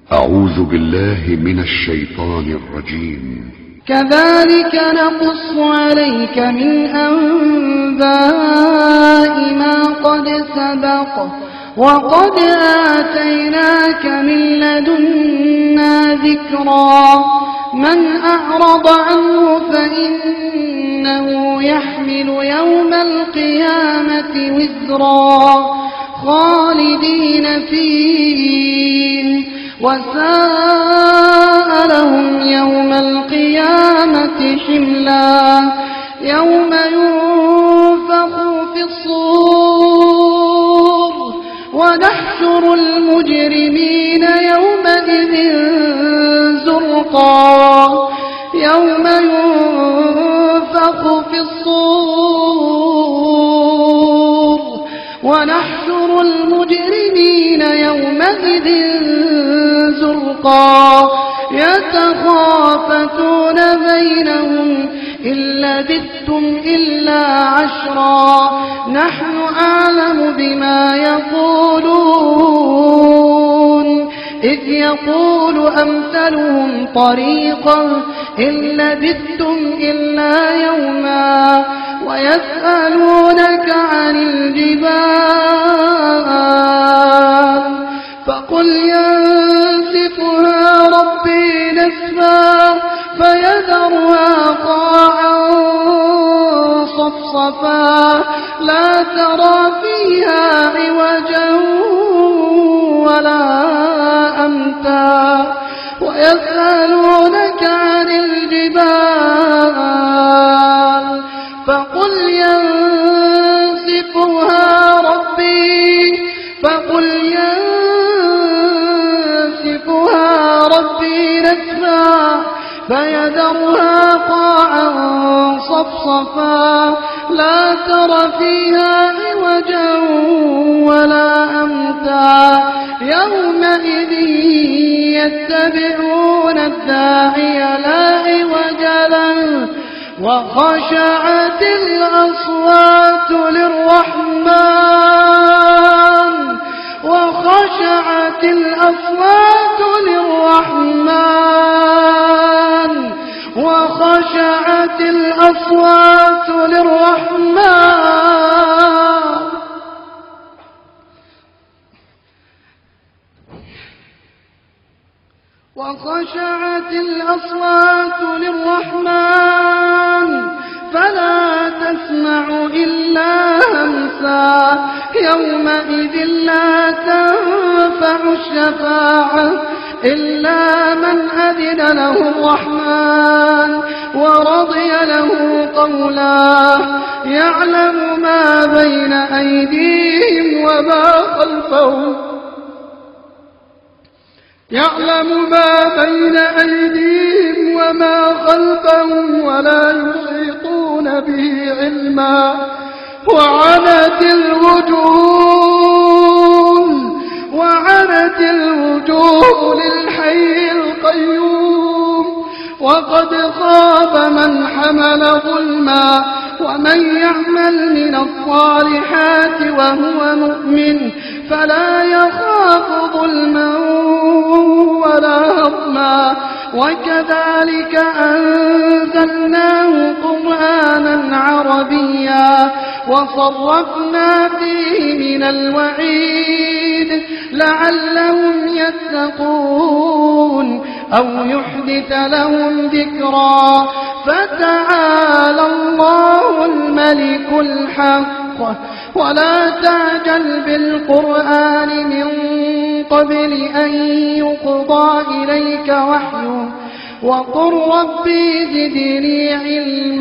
أعوذ بالله من الشيطان الرجيم. كذلك نقص عليك من أنباء ما قد سبق وقد آتيناك من لدنا ذكرا. من أعرض عنه فإنه يحمل يوم القيامة وزرا خالدين فيه وساء لهم يوم القيامة حملا. يوم ينفخ في الصور ونحشر المجرمين يومئذ زرقا. يوم ينفخ في الصور ونحشر المجرمين يومئذ زرقا. يتخافتون بينهم إن لبثتم إلا عشرا. نحن أعلم بما يقولون إذ يقول أمثلهم طريقا إن لبثتم إلا يوما. ويسألونك عن الجبال فقل ينسفها ربي نسفا فيذرها قاعا صفصفا لا ترى فيها عوجا ولا أمتا. ويسألونك عن الجبال فقل ينسفها ربي نسفا فيذرها قاعا صفصفا لا تر فيها عوجا ولا أمتا. يومئذ يتبعون الداعي لا عوج له وخشعت الأصوات للرحمن وخشعت الأصوات للرحمن فلا تسمع إلا همسا. يومئذ لا تنفع الشفاعة إلا من أذن له الرحمن ورضي له قولا. يعلم ما بين أيديهم وما خلفهم ولا يحيطون به علما. وعنت الوجوه للحي القيوم وقد خاب من حمل ظلما. ومن يعمل من الصالحات وهو مؤمن فلا يخاف ظلما ولا هضما. وكذلك أنزلناه قرآنا عربيا وصرفنا فيه من الوعيد لعلهم يتقون أو يحدث لهم ذكرا. فتعالى الله الملك الحق ولا تعجل بالقرآن من قبل أن يقضى إليك وحيه وقل ربي زدني علما.